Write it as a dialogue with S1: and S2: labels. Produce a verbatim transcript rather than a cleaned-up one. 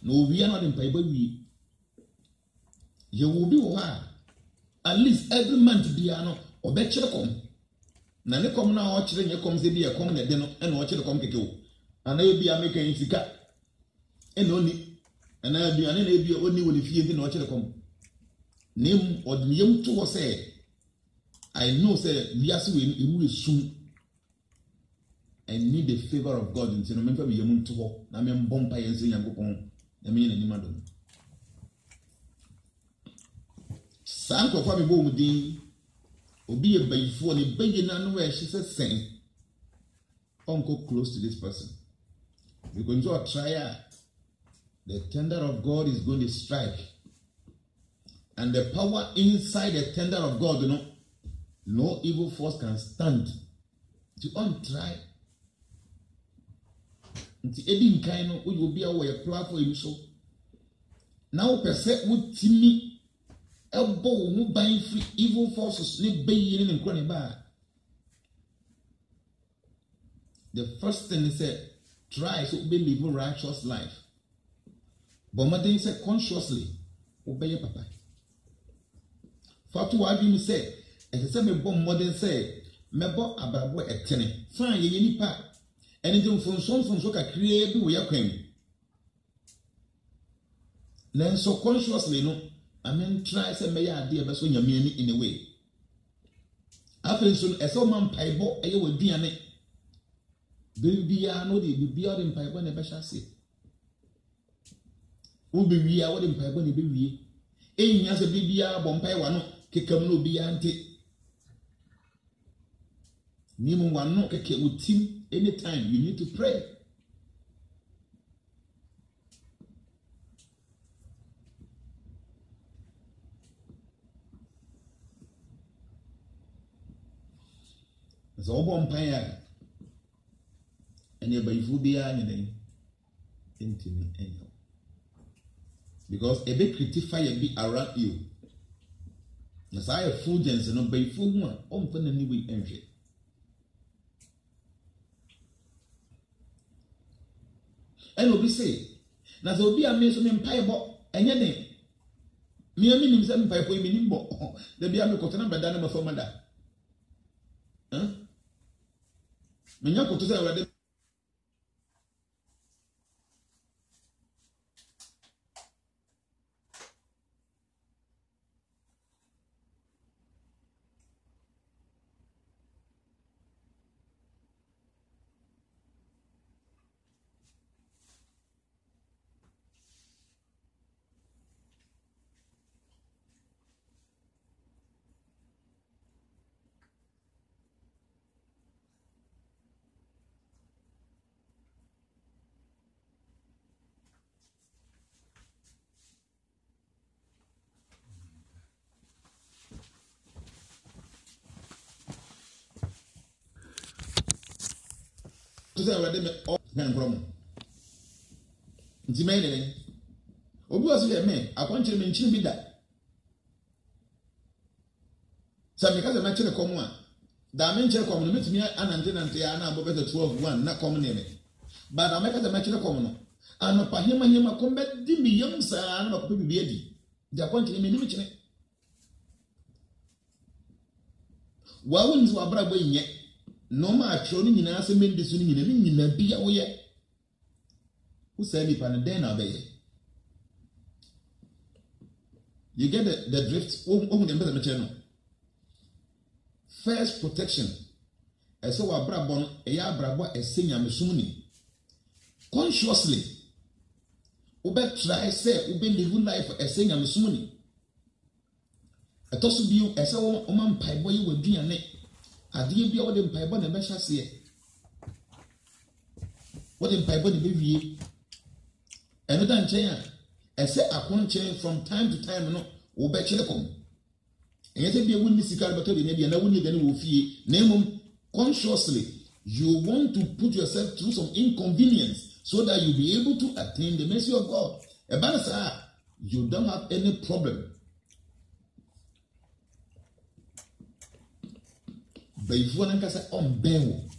S1: no we are not in pay we. You will be why at least every month be ano or bet come. Na ne come now watch then you come say be a come na den and watch the come keke. And I be a make in sika. And only and I be an be only when if you watch the come. Name or the young to say I know say we are so soon. I need the favor of God in the moment of your moon to walk. I mean, Bompa and Zing and Bopon. I mean, any madam. Sanko Fabi Bomudi will be a bay for the baby where she says, saying, Uncle close to this person. We're going to a trial. The tender of God is going to strike. And the power inside the tender of God, you know, no evil force can stand. To untry. Nti edi nkan no wo obi a wo ye platform yi so na wo pese wo timi ebo wo mu ban free evil forces ne bayi ne nkro ne ba. The first thing is say try to be live a righteous life, but modern say consciously obey papa fatu wa bi say e say me bom modern say me bo abrabo etene fan ye nipa anything from some from so ka create bi wo yakwan then so consciously no I mean try say me ya ade e be so nyame ani in a way after so e so man paibo e ye waduane bibia no de bibia de paibo na be hyase wo be wi a wo de paibo na be wi ehia se bibia bo mpaiwa no kekam no bia nte ni mo wano keke utim. Anytime you need to pray. So obo mpaya ene bayifu bia nyene intimi enyo. Because a bit critify be around you. Na say fulgence no bayifu hu a omfa na ni we enhwe. And obi say, na so obi ame so me mpaibo enye den. Me ami nim se mpaibo mi nim bo. Da bia me kotena beda na bafo mada. Huh? Me nya koto se awade to say awade me o kan krom. Nti me ne obi waso ye me akwankyere me nkyiri bi da. Sa me ka se me kyere kom a da me nkyere kom no metumi anante nante ya na abobeta twelve one na kom ne me. Ba da me ka se me kyere kom no ano pa hema hema kom be di mi yam sa na ko bi bi adi. Da akwankyere me ni me kyere. Wa wonzi wa bra bo nye. No ma atro ni nyina se mendesu ni nyina ni nyina bia wo ye who say me pan den obey. You get the, the drift. Oh, oh, the first protection. I saw a brabon, a ya brabo, a senior mesuni. Consciously, ube try say, ube live life a senior mesuni. A toss of you, as a woman pie boy with D N A. A dear be all in pie bonnet, a chassis. What in pie bonnet baby? Another chair. I say I can't change from time to time, no, or bet you come. And yet, be a windy cigar, but maybe and I wouldn't then will fear. Name consciously, you want to put yourself through some inconvenience so that you'll be able to attain the mercy of God. A banner, you don't have any problem. But if one can say, on bell,